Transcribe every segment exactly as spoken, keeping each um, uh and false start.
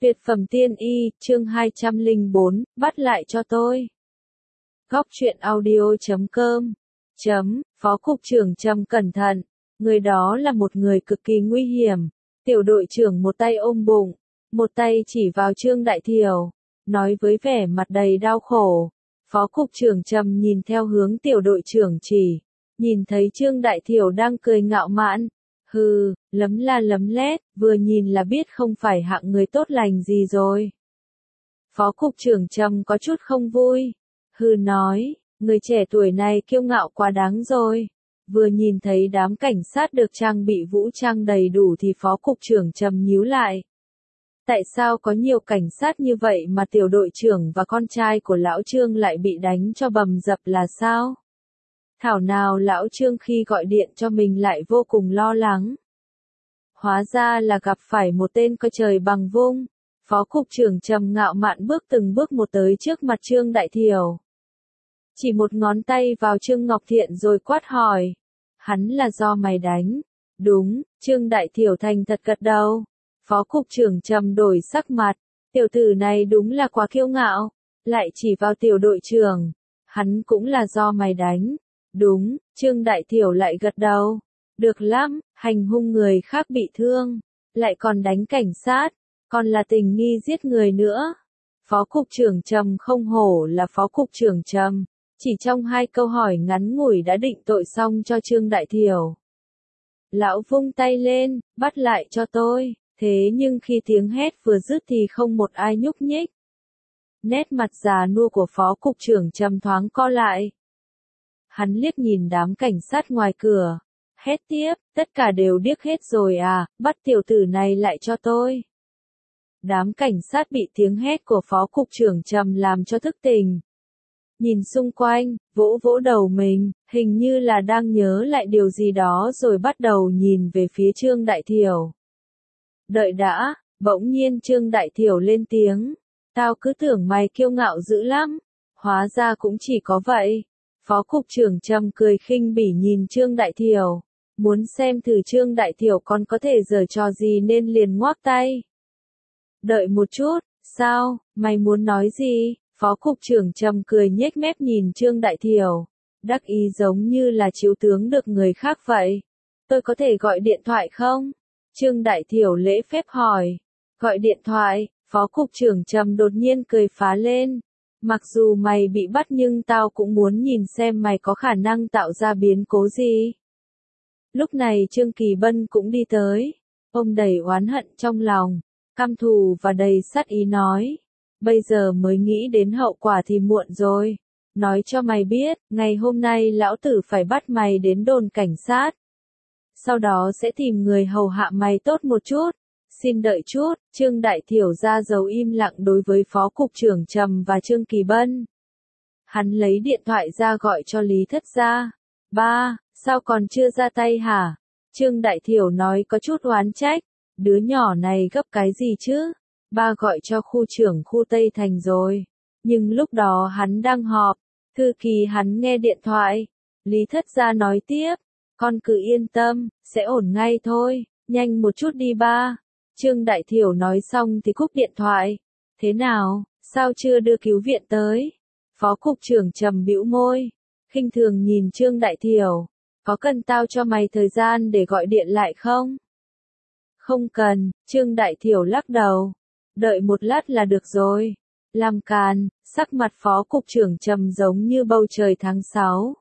Tuyệt phẩm tiên y, chương hai trăm lẻ bốn, bắt lại cho tôi. Góc truyện audio chấm com. Chấm, Phó Cục trưởng Trầm cẩn thận, người đó là một người cực kỳ nguy hiểm. Tiểu đội trưởng một tay ôm bụng, một tay chỉ vào Trương Đại Thiểu, nói với vẻ mặt đầy đau khổ. Phó Cục trưởng Trầm nhìn theo hướng tiểu đội trưởng chỉ, nhìn thấy Trương Đại Thiểu đang cười ngạo mạn. Hừ, lấm la lấm lét, vừa nhìn là biết không phải hạng người tốt lành gì rồi. Phó Cục trưởng Trầm có chút không vui. Hừ nói, người trẻ tuổi này kiêu ngạo quá đáng rồi. Vừa nhìn thấy đám cảnh sát được trang bị vũ trang đầy đủ thì Phó Cục trưởng Trầm nhíu lại. Tại sao có nhiều cảnh sát như vậy mà tiểu đội trưởng và con trai của lão Trương lại bị đánh cho bầm dập là sao? Thảo nào lão Trương khi gọi điện cho mình lại vô cùng lo lắng. Hóa ra là gặp phải một tên coi trời bằng vung. Phó Cục trưởng Trầm ngạo mạn bước từng bước một tới trước mặt Trương Đại Thiểu. Chỉ một ngón tay vào Trương Ngọc Thiện rồi quát hỏi. Hắn là do mày đánh. Đúng, Trương Đại Thiểu thành thật gật đầu. Phó Cục trưởng Trầm đổi sắc mặt. Tiểu tử này đúng là quá kiêu ngạo. Lại chỉ vào tiểu đội trưởng. Hắn cũng là do mày đánh. Đúng, Trương Đại Thiểu lại gật đầu. Được lắm, hành hung người khác bị thương. Lại còn đánh cảnh sát. Còn là tình nghi giết người nữa. Phó Cục trưởng Trầm không hổ là Phó Cục trưởng Trầm. Chỉ trong hai câu hỏi ngắn ngủi đã định tội xong cho Trương Đại Thiểu. Lão vung tay lên, bắt lại cho tôi. Thế nhưng khi tiếng hét vừa dứt thì không một ai nhúc nhích. Nét mặt già nua của Phó Cục trưởng Trầm thoáng co lại. Hắn liếc nhìn đám cảnh sát ngoài cửa. Hét tiếp, tất cả đều điếc hết rồi à, bắt tiểu tử này lại cho tôi. Đám cảnh sát bị tiếng hét của Phó Cục trưởng Trầm làm cho thức tỉnh. Nhìn xung quanh, vỗ vỗ đầu mình, hình như là đang nhớ lại điều gì đó rồi bắt đầu nhìn về phía Trương Đại Thiểu. Đợi đã, bỗng nhiên Trương Đại Thiểu lên tiếng. Tao cứ tưởng mày kiêu ngạo dữ lắm. Hóa ra cũng chỉ có vậy. Phó Cục trưởng Trầm cười khinh bỉ nhìn Trương Đại Thiểu. Muốn xem thử Trương Đại Thiểu còn có thể giở trò gì nên liền ngoác tay. Đợi một chút, sao, mày muốn nói gì? Phó Cục trưởng Trầm cười nhếch mép nhìn Trương Đại Thiểu. Đắc ý giống như là chiếu tướng được người khác vậy. Tôi có thể gọi điện thoại không? Trương Đại Thiểu lễ phép hỏi. Gọi điện thoại, Phó Cục trưởng Trầm đột nhiên cười phá lên. Mặc dù mày bị bắt nhưng tao cũng muốn nhìn xem mày có khả năng tạo ra biến cố gì. Lúc này Trương Kỳ Bân cũng đi tới. Ông đầy oán hận trong lòng, căm thù và đầy sát ý nói. Bây giờ mới nghĩ đến hậu quả thì muộn rồi. Nói cho mày biết, ngày hôm nay lão tử phải bắt mày đến đồn cảnh sát. Sau đó sẽ tìm người hầu hạ mày tốt một chút. Xin đợi chút, Trương Đại Thiểu ra dấu im lặng đối với Phó Cục trưởng Trầm và Trương Kỳ Bân. Hắn lấy điện thoại ra gọi cho Lý Thất Gia. Ba, sao còn chưa ra tay hả? Trương Đại Thiểu nói có chút oán trách. Đứa nhỏ này gấp cái gì chứ? Ba gọi cho khu trưởng khu Tây Thành rồi. Nhưng lúc đó hắn đang họp. Thư ký hắn nghe điện thoại. Lý Thất Gia nói tiếp. Con cứ yên tâm, sẽ ổn ngay thôi. Nhanh một chút đi ba. Trương Đại Thiểu nói xong thì cúp điện thoại. Thế nào, sao chưa đưa cứu viện tới? Phó Cục trưởng Trầm bĩu môi. Khinh thường nhìn Trương Đại Thiểu. Có cần tao cho mày thời gian để gọi điện lại không? Không cần, Trương Đại Thiểu lắc đầu. Đợi một lát là được rồi. Làm càn, sắc mặt Phó Cục trưởng Trầm giống như bầu trời tháng sáu.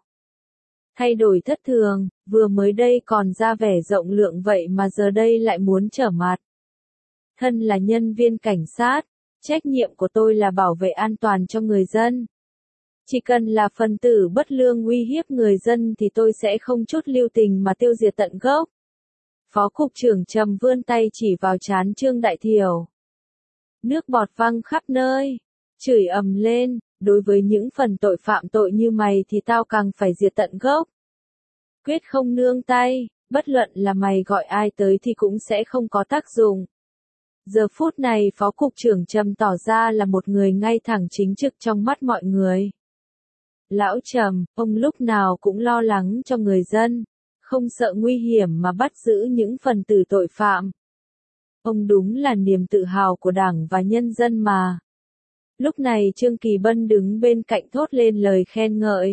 Thay đổi thất thường, vừa mới đây còn ra vẻ rộng lượng vậy mà giờ đây lại muốn trở mặt. Thân là nhân viên cảnh sát, trách nhiệm của tôi là bảo vệ an toàn cho người dân. Chỉ cần là phần tử bất lương uy hiếp người dân thì tôi sẽ không chút lưu tình mà tiêu diệt tận gốc. Phó Cục trưởng Trầm vươn tay chỉ vào trán Trương Đại Thiểu. Nước bọt văng khắp nơi, chửi ầm lên, đối với những phần tội phạm tội như mày thì tao càng phải diệt tận gốc. Quyết không nương tay, bất luận là mày gọi ai tới thì cũng sẽ không có tác dụng. Giờ phút này Phó Cục trưởng Trầm tỏ ra là một người ngay thẳng chính trực trong mắt mọi người. Lão Trầm, ông lúc nào cũng lo lắng cho người dân, không sợ nguy hiểm mà bắt giữ những phần tử tội phạm. Ông đúng là niềm tự hào của Đảng và nhân dân mà. Lúc này Trương Kỳ Bân đứng bên cạnh thốt lên lời khen ngợi.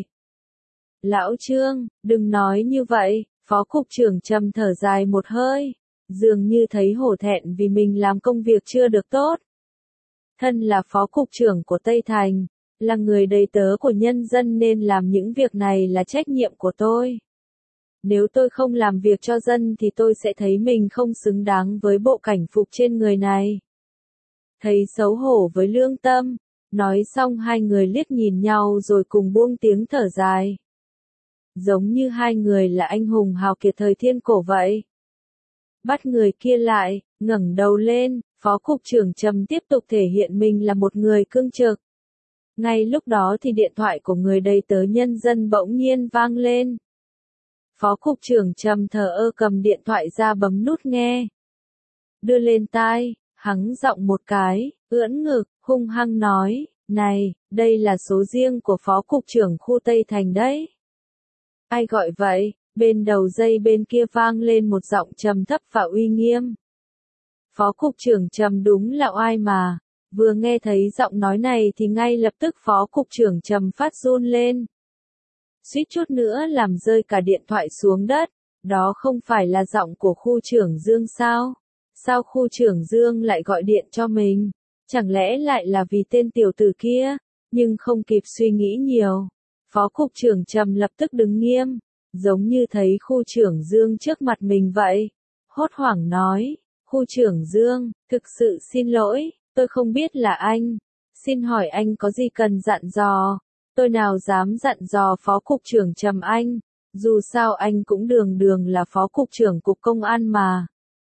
Lão Trương, đừng nói như vậy, Phó Cục trưởng trầm thở dài một hơi, dường như thấy hổ thẹn vì mình làm công việc chưa được tốt. Thân là Phó Cục trưởng của Tây Thành, là người đầy tớ của nhân dân nên làm những việc này là trách nhiệm của tôi. Nếu tôi không làm việc cho dân thì tôi sẽ thấy mình không xứng đáng với bộ cảnh phục trên người này. Thấy xấu hổ với lương tâm, nói xong hai người liếc nhìn nhau rồi cùng buông tiếng thở dài. Giống như hai người là anh hùng hào kiệt thời thiên cổ vậy. Bắt người kia lại, ngẩng đầu lên, Phó Cục trưởng Trầm tiếp tục thể hiện mình là một người cương trực. Ngay lúc đó thì điện thoại của người đầy tớ nhân dân bỗng nhiên vang lên. Phó Cục trưởng Trầm thờ ơ cầm điện thoại ra bấm nút nghe. Đưa lên tai, hắng giọng một cái, ưỡn ngực, hung hăng nói, này, đây là số riêng của Phó Cục trưởng khu Tây Thành đấy. Ai gọi vậy? Bên đầu dây bên kia vang lên một giọng trầm thấp và uy nghiêm. Phó Cục trưởng Trầm đúng là oai mà. Vừa nghe thấy giọng nói này thì ngay lập tức Phó Cục trưởng Trầm phát run lên. Suýt chút nữa làm rơi cả điện thoại xuống đất. Đó không phải là giọng của khu trưởng Dương sao? Sao khu trưởng Dương lại gọi điện cho mình? Chẳng lẽ lại là vì tên tiểu tử kia? Nhưng không kịp suy nghĩ nhiều. Phó Cục trưởng Trầm lập tức đứng nghiêm, giống như thấy khu trưởng Dương trước mặt mình vậy. Hốt hoảng nói, khu trưởng Dương, thực sự xin lỗi, tôi không biết là anh. Xin hỏi anh có gì cần dặn dò? Tôi nào dám dặn dò Phó Cục trưởng Trầm anh, dù sao anh cũng đường đường là Phó Cục trưởng Cục Công an mà.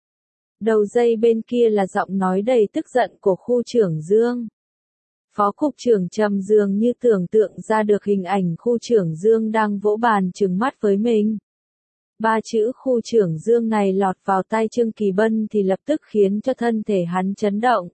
Đầu dây bên kia là giọng nói đầy tức giận của khu trưởng Dương. Phó Cục trưởng Trầm dường như tưởng tượng ra được hình ảnh khu trưởng Dương đang vỗ bàn trừng mắt với mình. Ba chữ khu trưởng Dương này lọt vào tai Trương Kỳ Bân thì lập tức khiến cho thân thể hắn chấn động.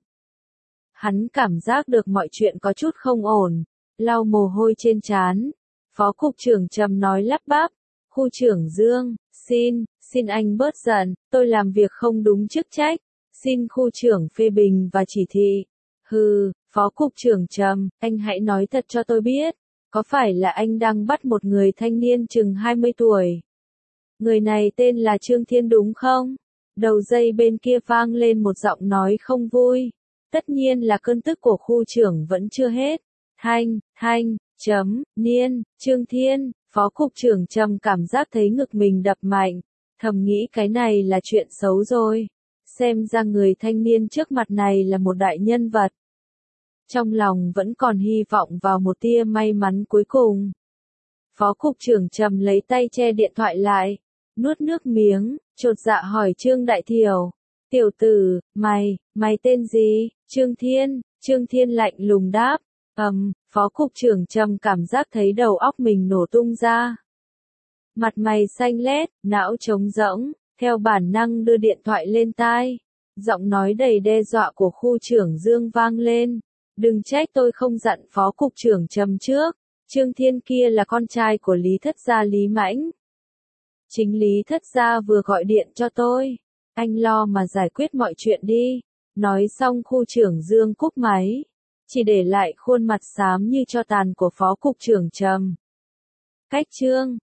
Hắn cảm giác được mọi chuyện có chút không ổn, lau mồ hôi trên trán. Phó Cục trưởng Trầm nói lắp bắp, khu trưởng Dương, xin, xin anh bớt giận, tôi làm việc không đúng chức trách, xin khu trưởng phê bình và chỉ thị. Hừ, Phó Cục trưởng Trầm, anh hãy nói thật cho tôi biết, có phải là anh đang bắt một người thanh niên chừng hai mươi tuổi? Người này tên là Trương Thiên đúng không? Đầu dây bên kia vang lên một giọng nói không vui. Tất nhiên là cơn tức của khu trưởng vẫn chưa hết. Thanh, thanh, chấm, niên, Trương Thiên, Phó Cục trưởng Trầm cảm giác thấy ngực mình đập mạnh, thầm nghĩ cái này là chuyện xấu rồi. Xem ra người thanh niên trước mặt này là một đại nhân vật. Trong lòng vẫn còn hy vọng vào một tia may mắn cuối cùng. Phó Cục trưởng Trầm lấy tay che điện thoại lại, nuốt nước miếng, chột dạ hỏi Trương Đại Thiểu. Tiểu tử, mày, mày tên gì? Trương Thiên, Trương Thiên lạnh lùng đáp. Ầm, um, Phó Cục trưởng Trầm cảm giác thấy đầu óc mình nổ tung ra. Mặt mày xanh lét, não trống rỗng, theo bản năng đưa điện thoại lên tai. Giọng nói đầy đe dọa của khu trưởng Dương vang lên. Đừng trách tôi không dặn Phó Cục trưởng Trầm trước. Trương Thiên kia là con trai của Lý Thất Gia Lý Mãnh. Chính Lý Thất Gia vừa gọi điện cho tôi. Anh lo mà giải quyết mọi chuyện đi. Nói xong khu trưởng Dương cúp máy. Chỉ để lại khuôn mặt xám như tro tàn của Phó Cục trưởng Trầm. Cách chương